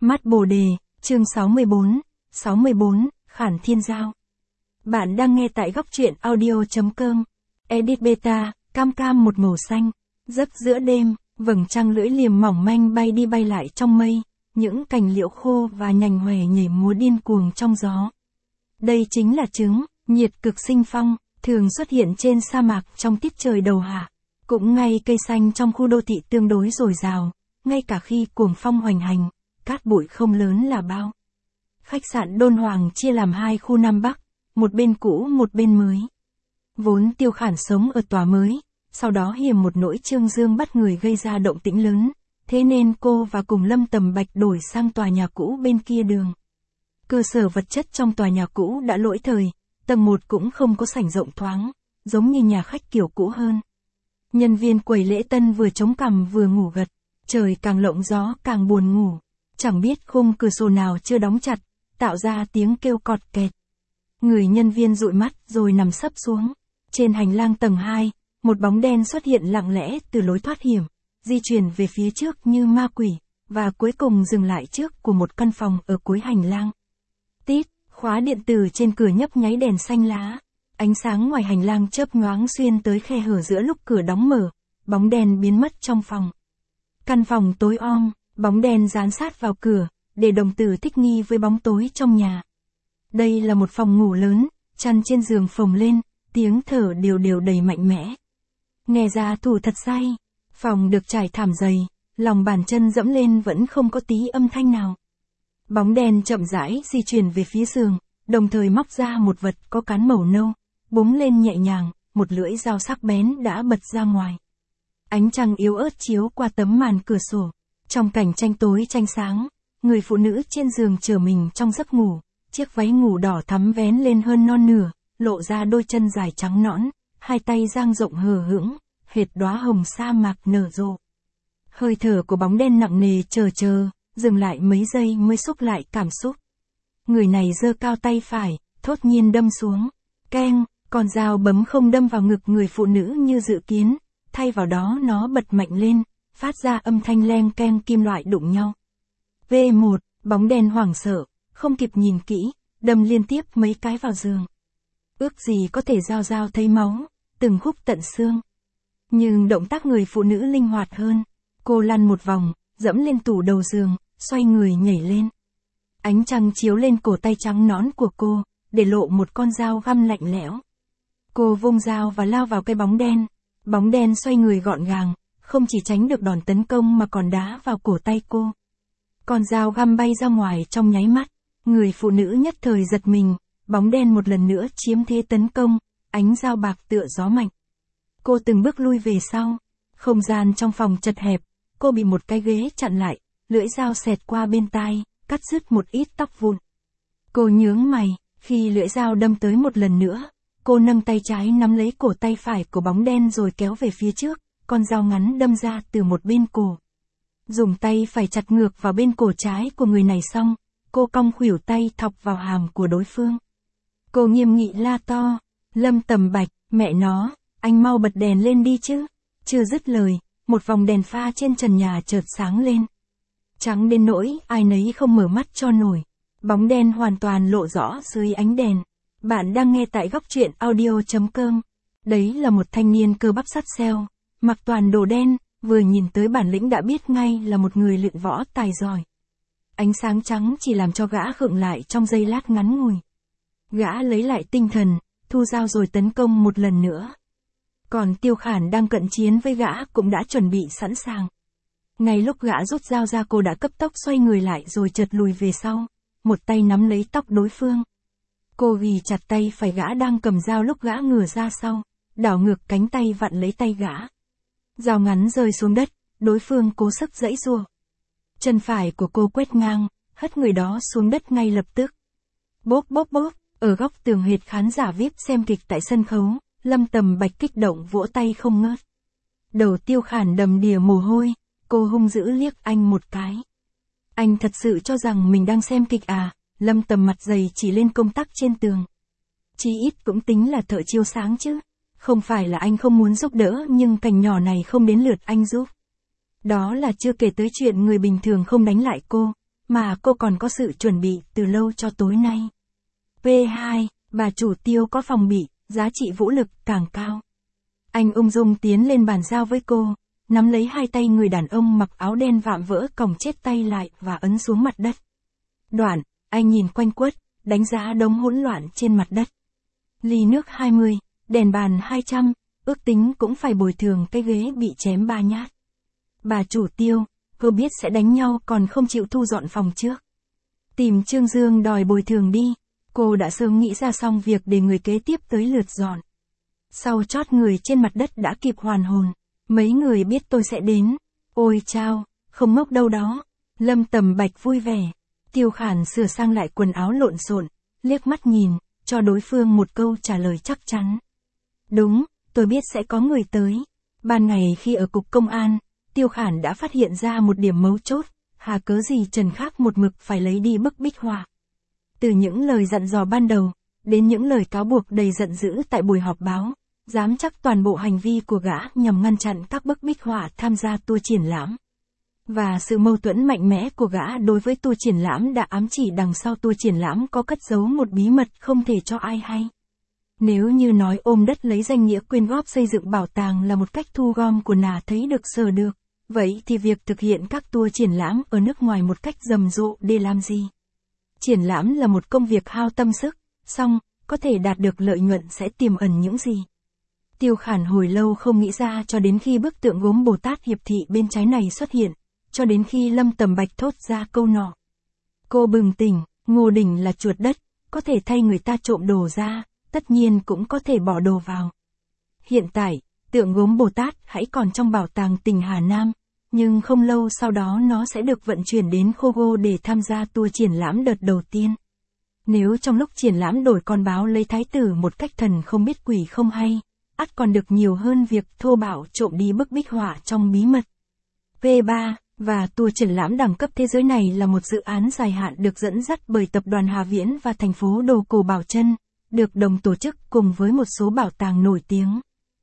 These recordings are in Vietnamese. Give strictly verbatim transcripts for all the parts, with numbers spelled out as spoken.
Mắt Bồ Đề, chương sáu mươi bốn, sáu mươi bốn, Khản Thiên Giao. Bạn đang nghe tại góc truyện audio.com. Edit beta, cam cam một màu xanh. Giấc giữa đêm, vầng trăng lưỡi liềm mỏng manh bay đi bay lại trong mây, những cành liễu khô và nhành hòe nhảy múa điên cuồng trong gió. Đây chính là chứng nhiệt cực sinh phong, thường xuất hiện trên sa mạc trong tiết trời đầu hạ. Cũng ngay cây xanh trong khu đô thị tương đối dồi dào, ngay cả khi cuồng phong hoành hành, cát bụi không lớn là bao. Khách sạn Đôn Hoàng chia làm hai khu Nam Bắc, một bên cũ một bên mới. Vốn Tiêu Khản sống ở tòa mới, sau đó hiềm một nỗi trương dương bắt người gây ra động tĩnh lớn, thế nên cô và cùng Lâm Tầm Bạch đổi sang tòa nhà cũ bên kia đường. Cơ sở vật chất trong tòa nhà cũ đã lỗi thời, tầng một cũng không có sảnh rộng thoáng, giống như nhà khách kiểu cũ hơn. Nhân viên quầy lễ tân vừa chống cằm vừa ngủ gật, trời càng lộng gió càng buồn ngủ, chẳng biết khung cửa sổ nào chưa đóng chặt, tạo ra tiếng kêu cọt kẹt. Người nhân viên dụi mắt rồi nằm sấp xuống. Trên hành lang tầng hai, một bóng đen xuất hiện lặng lẽ từ lối thoát hiểm, di chuyển về phía trước như ma quỷ, và cuối cùng dừng lại trước của một căn phòng ở cuối hành lang. Tít, khóa điện tử trên cửa nhấp nháy đèn xanh lá. Ánh sáng ngoài hành lang chớp nhoáng xuyên tới khe hở giữa lúc cửa đóng mở, bóng đen biến mất trong phòng. Căn phòng tối om, bóng đen dán sát vào cửa, để đồng tử thích nghi với bóng tối trong nhà. Đây là một phòng ngủ lớn, chăn trên giường phồng lên, tiếng thở đều đều đầy mạnh mẽ. Nghe ra thủ thật say, phòng được trải thảm dày, lòng bàn chân dẫm lên vẫn không có tí âm thanh nào. Bóng đen chậm rãi di chuyển về phía giường, đồng thời móc ra một vật có cán màu nâu, búng lên nhẹ nhàng, một lưỡi dao sắc bén đã bật ra ngoài. Ánh trăng yếu ớt chiếu qua tấm màn cửa sổ, trong cảnh tranh tối tranh sáng, người phụ nữ trên giường chờ mình trong giấc ngủ, chiếc váy ngủ đỏ thắm vén lên hơn non nửa, lộ ra đôi chân dài trắng nõn, hai tay dang rộng hờ hững, hệt đóa hồng sa mạc nở rộ. Hơi thở của bóng đen nặng nề chờ chờ, dừng lại mấy giây mới xúc lại cảm xúc. Người này giơ cao tay phải, thốt nhiên đâm xuống. Keng, con dao bấm không đâm vào ngực người phụ nữ như dự kiến, thay vào đó nó bật mạnh lên, phát ra âm thanh leng keng kim loại đụng nhau. V một, bóng đen hoảng sợ, không kịp nhìn kỹ, đâm liên tiếp mấy cái vào giường. Ước gì có thể dao dao thấy máu, từng khúc tận xương. Nhưng động tác người phụ nữ linh hoạt hơn, cô lăn một vòng, dẫm lên tủ đầu giường, xoay người nhảy lên. Ánh trăng chiếu lên cổ tay trắng nõn của cô, để lộ một con dao găm lạnh lẽo. Cô vung dao và lao vào cái bóng đen. Bóng đen xoay người gọn gàng, không chỉ tránh được đòn tấn công mà còn đá vào cổ tay cô. Con dao găm bay ra ngoài trong nháy mắt, người phụ nữ nhất thời giật mình, bóng đen một lần nữa chiếm thế tấn công, ánh dao bạc tựa gió mạnh. Cô từng bước lui về sau, không gian trong phòng chật hẹp, cô bị một cái ghế chặn lại, lưỡi dao xẹt qua bên tai, cắt đứt một ít tóc vụn. Cô nhướng mày, khi lưỡi dao đâm tới một lần nữa, cô nâng tay trái nắm lấy cổ tay phải của bóng đen rồi kéo về phía trước, con dao ngắn đâm ra từ một bên cổ. Dùng tay phải chặt ngược vào bên cổ trái của người này xong, cô cong khuỷu tay thọc vào hàm của đối phương. Cô nghiêm nghị la to, Lâm Tầm Bạch, mẹ nó, anh mau bật đèn lên đi chứ. Chưa dứt lời, một vòng đèn pha trên trần nhà chợt sáng lên. Trắng đến nỗi ai nấy không mở mắt cho nổi. Bóng đen hoàn toàn lộ rõ dưới ánh đèn. Bạn đang nghe tại góc truyện audio.com. Đấy là một thanh niên cơ bắp sắt xeo, mặc toàn đồ đen, vừa nhìn tới bản lĩnh đã biết ngay là một người luyện võ tài giỏi. Ánh sáng trắng chỉ làm cho gã khựng lại trong giây lát ngắn ngủi. Gã lấy lại tinh thần, thu dao rồi tấn công một lần nữa. Còn Tiêu Khản đang cận chiến với gã cũng đã chuẩn bị sẵn sàng. Ngay lúc gã rút dao ra, cô đã cấp tốc xoay người lại rồi chợt lùi về sau, một tay nắm lấy tóc đối phương. Cô ghì chặt tay phải gã đang cầm dao lúc gã ngửa ra sau, đảo ngược cánh tay vặn lấy tay gã. Dao ngắn rơi xuống đất, đối phương cố sức giãy giụa. Chân phải của cô quét ngang, hất người đó xuống đất ngay lập tức. Bốp bốp bốp, ở góc tường hệt khán giả vi ai pi xem kịch tại sân khấu, Lâm Tầm Bạch kích động vỗ tay không ngớt. Đầu Tiêu Khản đầm đìa mồ hôi, cô hung dữ liếc anh một cái. Anh thật sự cho rằng mình đang xem kịch à? Lâm Tầm mặt dày chỉ lên công tắc trên tường. Chí ít cũng tính là thợ chiếu sáng chứ. Không phải là anh không muốn giúp đỡ nhưng cảnh nhỏ này không đến lượt anh giúp. Đó là chưa kể tới chuyện người bình thường không đánh lại cô. mà cô còn có sự chuẩn bị từ lâu cho tối nay. P hai, bà chủ Tiêu có phòng bị, giá trị vũ lực càng cao. Anh ung dung tiến lên bàn giao với cô, nắm lấy hai tay người đàn ông mặc áo đen vạm vỡ còng chết tay lại và ấn xuống mặt đất. Đoạn, anh nhìn quanh quất, đánh giá đống hỗn loạn trên mặt đất. Ly nước hai mươi, đèn bàn hai trăm, ước tính cũng phải bồi thường cái ghế bị chém ba nhát. Bà chủ Tiêu, cô biết sẽ đánh nhau còn không chịu thu dọn phòng trước. Tìm Trương Dương đòi bồi thường đi, cô đã sớm nghĩ ra xong việc để người kế tiếp tới lượt dọn. Sau chót người trên mặt đất đã kịp hoàn hồn, mấy người biết tôi sẽ đến. Ôi chao, không ngốc đâu đó. Lâm Tầm Bạch vui vẻ. Tiêu Khản sửa sang lại quần áo lộn xộn, liếc mắt nhìn, cho đối phương một câu trả lời chắc chắn. Đúng, tôi biết sẽ có người tới. Ban ngày khi ở cục công an, Tiêu Khản đã phát hiện ra một điểm mấu chốt, hà cớ gì Trần Khắc một mực phải lấy đi bức bích họa. Từ những lời dặn dò ban đầu, đến những lời cáo buộc đầy giận dữ tại buổi họp báo, dám chắc toàn bộ hành vi của gã nhằm ngăn chặn các bức bích họa tham gia tour triển lãm. Và sự mâu thuẫn mạnh mẽ của gã đối với tour triển lãm đã ám chỉ đằng sau tour triển lãm có cất giấu một bí mật không thể cho ai hay. Nếu như nói ôm đất lấy danh nghĩa quyên góp xây dựng bảo tàng là một cách thu gom của nà thấy được sờ được, vậy thì việc thực hiện các tour triển lãm ở nước ngoài một cách rầm rộ để làm gì? Triển lãm là một công việc hao tâm sức, song, có thể đạt được lợi nhuận sẽ tiềm ẩn những gì? Tiêu Khản hồi lâu không nghĩ ra cho đến khi bức tượng gốm Bồ Tát Hiệp Thị bên trái này xuất hiện, cho đến khi Lâm Tầm Bạch thốt ra câu nọ. Cô bừng tỉnh, Ngô Đình là chuột đất, có thể thay người ta trộm đồ ra, tất nhiên cũng có thể bỏ đồ vào. Hiện tại, tượng gốm Bồ Tát hãy còn trong bảo tàng tỉnh Hà Nam, nhưng không lâu sau đó nó sẽ được vận chuyển đến Khogo để tham gia tour triển lãm đợt đầu tiên. Nếu trong lúc triển lãm đổi con báo lấy thái tử một cách thần không biết quỷ không hay, ắt còn được nhiều hơn việc thô bạo trộm đi bức bích họa trong bí mật. P ba, và tour triển lãm đẳng cấp thế giới này là một dự án dài hạn được dẫn dắt bởi tập đoàn Hà Viễn và thành phố Đồ Cổ Bảo Trân, được đồng tổ chức cùng với một số bảo tàng nổi tiếng.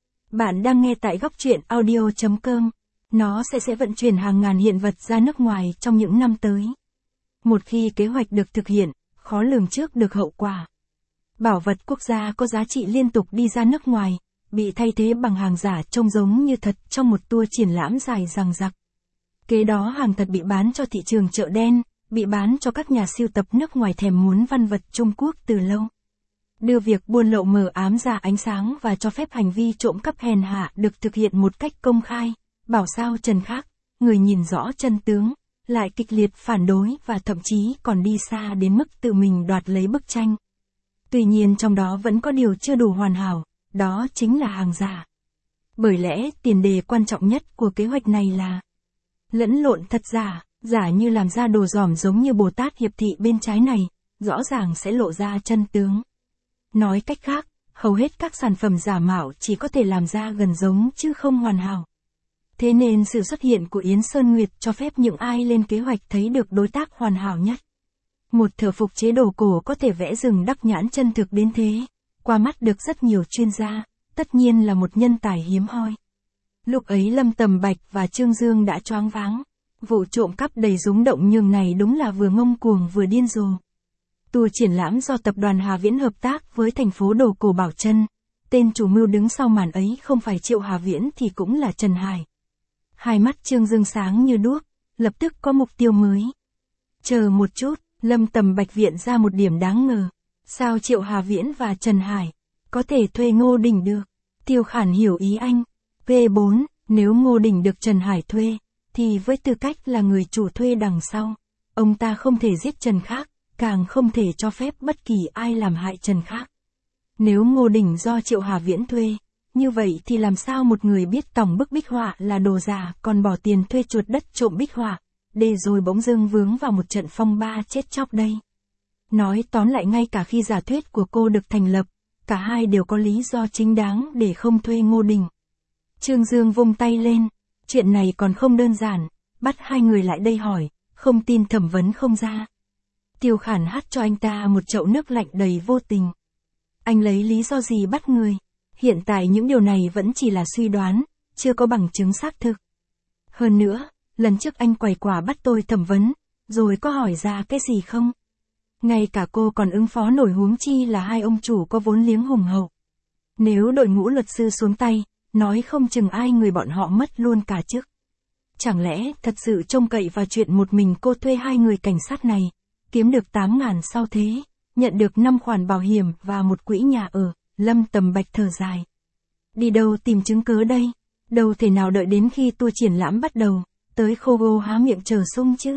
Bạn đang nghe tại góc truyện audio chấm com. Nó sẽ sẽ vận chuyển hàng ngàn hiện vật ra nước ngoài trong những năm tới. Một khi kế hoạch được thực hiện, khó lường trước được hậu quả. Bảo vật quốc gia có giá trị liên tục đi ra nước ngoài, bị thay thế bằng hàng giả trông giống như thật trong một tour triển lãm dài dằng dặc. Kế đó hàng thật bị bán cho thị trường chợ đen, bị bán cho các nhà sưu tập nước ngoài thèm muốn văn vật Trung Quốc từ lâu. Đưa việc buôn lậu mờ ám ra ánh sáng và cho phép hành vi trộm cắp hèn hạ được thực hiện một cách công khai. Bảo sao Trần Khắc, người nhìn rõ chân tướng, lại kịch liệt phản đối và thậm chí còn đi xa đến mức tự mình đoạt lấy bức tranh. Tuy nhiên trong đó vẫn có điều chưa đủ hoàn hảo, đó chính là hàng giả. Bởi lẽ tiền đề quan trọng nhất của kế hoạch này là lẫn lộn thật giả, giả như làm ra đồ giỏm giống như Bồ Tát Hiệp Thị bên trái này, rõ ràng sẽ lộ ra chân tướng. Nói cách khác, hầu hết các sản phẩm giả mạo chỉ có thể làm ra gần giống chứ không hoàn hảo. Thế nên sự xuất hiện của Yến Sơn Nguyệt cho phép những ai lên kế hoạch thấy được đối tác hoàn hảo nhất. Một thợ phục chế đồ cổ có thể vẽ rừng đắc nhãn chân thực đến thế, qua mắt được rất nhiều chuyên gia, tất nhiên là một nhân tài hiếm hoi. Lúc ấy Lâm Tầm Bạch và Trương Dương đã choáng váng, vụ trộm cắp đầy rúng động nhường này đúng là vừa ngông cuồng vừa điên rồ. Tour triển lãm do tập đoàn Hà Viễn hợp tác với thành phố Đồ Cổ Bảo Trân, tên chủ mưu đứng sau màn ấy không phải Triệu Hà Viễn thì cũng là Trần Hải. Hai mắt Trương Dương sáng như đuốc, lập tức có mục tiêu mới. Chờ một chút, Lâm Tầm Bạch viện ra một điểm đáng ngờ. Sao Triệu Hà Viễn và Trần Hải có thể thuê Ngô Đình được? Tiêu Khản hiểu ý anh. P bốn, nếu Ngô Đình được Trần Hải thuê, thì với tư cách là người chủ thuê đằng sau, ông ta không thể giết Trần Khắc, càng không thể cho phép bất kỳ ai làm hại Trần Khắc. Nếu Ngô Đình do Triệu Hà Viễn thuê, như vậy thì làm sao một người biết tổng bức bích họa là đồ giả còn bỏ tiền thuê chuột đất trộm bích họa, để rồi bỗng dưng vướng vào một trận phong ba chết chóc đây. Nói tóm lại ngay cả khi giả thuyết của cô được thành lập, cả hai đều có lý do chính đáng để không thuê Ngô Đình. Trương Dương vung tay lên, chuyện này còn không đơn giản, bắt hai người lại đây hỏi, không tin thẩm vấn không ra. Tiêu Khản hắt cho anh ta một chậu nước lạnh đầy vô tình. Anh lấy lý do gì bắt người? Hiện tại những điều này vẫn chỉ là suy đoán, chưa có bằng chứng xác thực. Hơn nữa, lần trước anh quầy quả bắt tôi thẩm vấn, rồi có hỏi ra cái gì không? Ngay cả cô còn ứng phó nổi, huống chi là hai ông chủ có vốn liếng hùng hậu. Nếu đội ngũ luật sư xuống tay, nói không chừng ai người bọn họ mất luôn cả chức. Chẳng lẽ thật sự trông cậy vào chuyện một mình cô thuê hai người cảnh sát này, kiếm được tám ngàn sau thế, nhận được năm khoản bảo hiểm và một quỹ nhà ở, Lâm Tầm Bạch thở dài. Đi đâu tìm chứng cớ đây? Đâu thể nào đợi đến khi tour triển lãm bắt đầu, tới khô gô há miệng chờ sung chứ.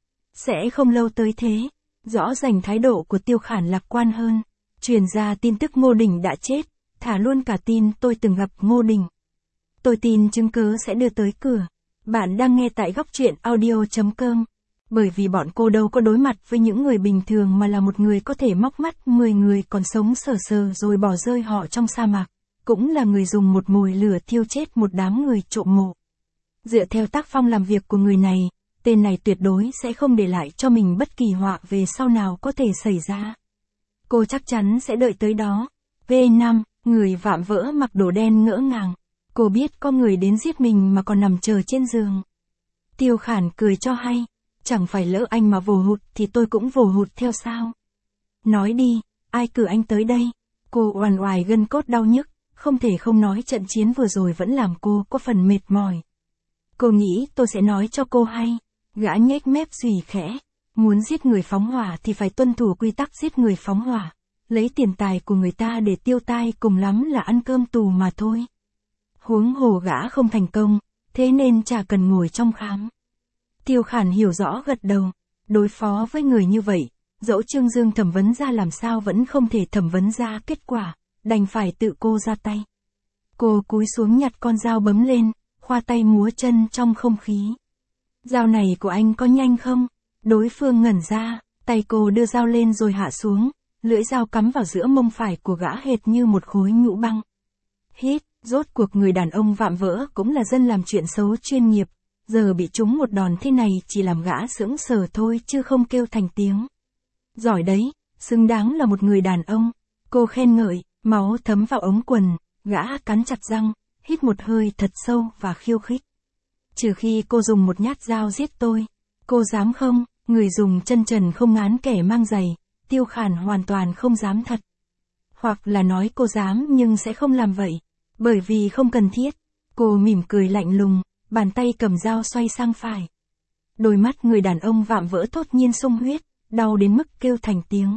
Sẽ không lâu tới thế. Rõ ràng thái độ của Tiêu Khản lạc quan hơn. Truyền ra tin tức Ngô Đình đã chết, thả luôn cả tin tôi từng gặp Ngô Đình. Tôi tin chứng cứ sẽ đưa tới cửa. Bạn đang nghe tại góc truyện audio chấm com. Bởi vì bọn cô đâu có đối mặt với những người bình thường mà là một người có thể móc mắt mười người còn sống sờ sờ rồi bỏ rơi họ trong sa mạc. Cũng là người dùng một mồi lửa thiêu chết một đám người trộm mộ. Dựa theo tác phong làm việc của người này, tên này tuyệt đối sẽ không để lại cho mình bất kỳ họa về sau nào có thể xảy ra. Cô chắc chắn sẽ đợi tới đó. V năm, người vạm vỡ mặc đồ đen ngỡ ngàng. Cô biết có người đến giết mình mà còn nằm chờ trên giường. Tiêu Khản cười cho hay. Chẳng phải lỡ anh mà vồ hụt thì tôi cũng vồ hụt theo sao? Nói đi, ai cử anh tới đây? Cô oằn oài gân cốt đau nhức, không thể không nói trận chiến vừa rồi vẫn làm cô có phần mệt mỏi. Cô nghĩ tôi sẽ nói cho cô hay. Gã nhếch mép rỉ khẽ. Muốn giết người phóng hỏa thì phải tuân thủ quy tắc giết người phóng hỏa. Lấy tiền tài của người ta để tiêu tai cùng lắm là ăn cơm tù mà thôi. Huống hồ gã không thành công, thế nên chả cần ngồi trong khám. Tiêu Khản hiểu rõ gật đầu. Đối phó với người như vậy, dẫu Trương Dương thẩm vấn ra làm sao vẫn không thể thẩm vấn ra kết quả, đành phải tự cô ra tay. Cô cúi xuống nhặt con dao bấm lên, khoa tay múa chân trong không khí. Dao này của anh có nhanh không? Đối phương ngẩn ra, tay cô đưa dao lên rồi hạ xuống, lưỡi dao cắm vào giữa mông phải của gã hệt như một khối nhũ băng. Hít, rốt cuộc người đàn ông vạm vỡ cũng là dân làm chuyện xấu chuyên nghiệp, giờ bị trúng một đòn thế này chỉ làm gã sững sờ thôi chứ không kêu thành tiếng. Giỏi đấy, xứng đáng là một người đàn ông. Cô khen ngợi, máu thấm vào ống quần, gã cắn chặt răng, hít một hơi thật sâu và khiêu khích. Trừ khi cô dùng một nhát dao giết tôi, cô dám không? Người dùng chân trần không ngán kẻ mang giày, Tiêu Khản hoàn toàn không dám thật. Hoặc là nói cô dám nhưng sẽ không làm vậy, bởi vì không cần thiết. Cô mỉm cười lạnh lùng, bàn tay cầm dao xoay sang phải. Đôi mắt người đàn ông vạm vỡ thốt nhiên sung huyết, đau đến mức kêu thành tiếng.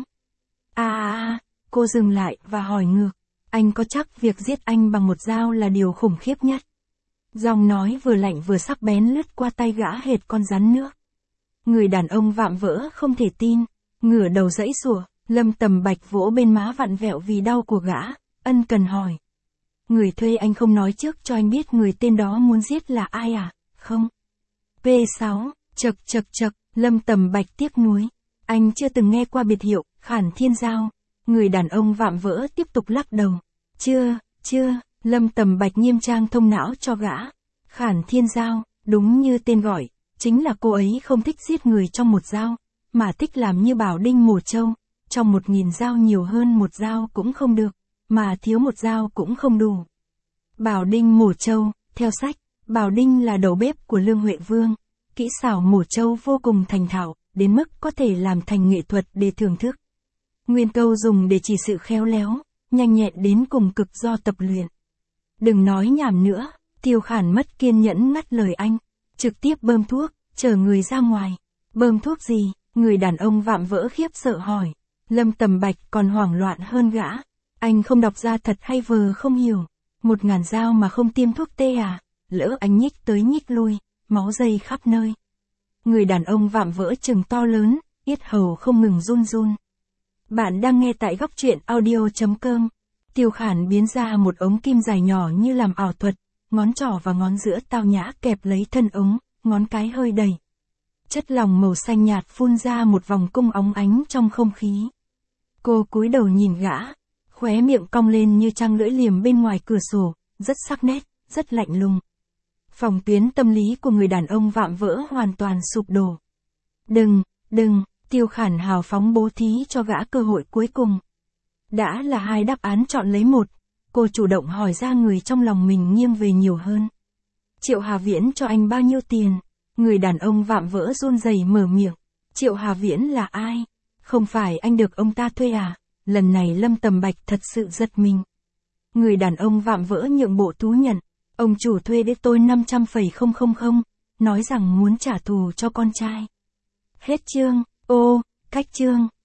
A a a, cô dừng lại và hỏi ngược, anh có chắc việc giết anh bằng một dao là điều khủng khiếp nhất? Giọng nói vừa lạnh vừa sắc bén lướt qua tay gã hệt con rắn nước. Người đàn ông vạm vỡ không thể tin, ngửa đầu giãy giụa, Lâm Tầm Bạch vỗ bên má vặn vẹo vì đau của gã, ân cần hỏi. Người thuê anh không nói trước cho anh biết người tên đó muốn giết là ai à? Không. P sáu, chật chật chật, Lâm Tầm Bạch tiếc nuối. Anh chưa từng nghe qua biệt hiệu, Khản Thiên Giao. Người đàn ông vạm vỡ tiếp tục lắc đầu. Chưa, chưa, Lâm Tầm Bạch nghiêm trang thông não cho gã. Khản Thiên Giao, đúng như tên gọi, chính là cô ấy không thích giết người trong một dao, mà thích làm như Bảo Đinh mổ trâu, trong một nghìn dao nhiều hơn một dao cũng không được, mà thiếu một dao cũng không đủ. Bảo Đinh mổ trâu, theo sách, Bảo Đinh là đầu bếp của Lương Huệ Vương, kỹ xảo mổ trâu vô cùng thành thạo, đến mức có thể làm thành nghệ thuật để thưởng thức. Nguyên câu dùng để chỉ sự khéo léo, nhanh nhẹn đến cùng cực do tập luyện. Đừng nói nhảm nữa, Tiêu Khản mất kiên nhẫn ngắt lời anh, trực tiếp bơm thuốc, chở người ra ngoài. Bơm thuốc gì? Người đàn ông vạm vỡ khiếp sợ hỏi. Lâm Tầm Bạch còn hoảng loạn hơn gã. Anh không đọc ra thật hay vờ không hiểu. Một ngàn dao mà không tiêm thuốc tê à? Lỡ anh nhích tới nhích lui, máu dây khắp nơi. Người đàn ông vạm vỡ trừng to lớn, yết hầu không ngừng run run. Bạn đang nghe tại góc truyện audio chấm com. Tiêu Khản biến ra một ống kim dài nhỏ như làm ảo thuật, ngón trỏ và ngón giữa tao nhã kẹp lấy thân ống, ngón cái hơi đẩy. Chất lỏng màu xanh nhạt phun ra một vòng cung óng ánh trong không khí. Cô cúi đầu nhìn gã, khóe miệng cong lên như trăng lưỡi liềm bên ngoài cửa sổ, rất sắc nét, rất lạnh lùng. Phòng tuyến tâm lý của người đàn ông vạm vỡ hoàn toàn sụp đổ. Đừng, đừng, Tiêu Khản hào phóng bố thí cho gã cơ hội cuối cùng. Đã là hai đáp án chọn lấy một, cô chủ động hỏi ra người trong lòng mình nghiêng về nhiều hơn. Triệu Hà Viễn cho anh bao nhiêu tiền? Người đàn ông vạm vỡ run rẩy mở miệng. Triệu Hà Viễn là ai? Không phải anh được ông ta thuê à? Lần này Lâm Tầm Bạch thật sự giật mình. Người đàn ông vạm vỡ nhượng bộ thú nhận. Ông chủ thuê để tôi năm trăm phẩy không không không, nói rằng muốn trả thù cho con trai. Hết chương. Ô, cách chương.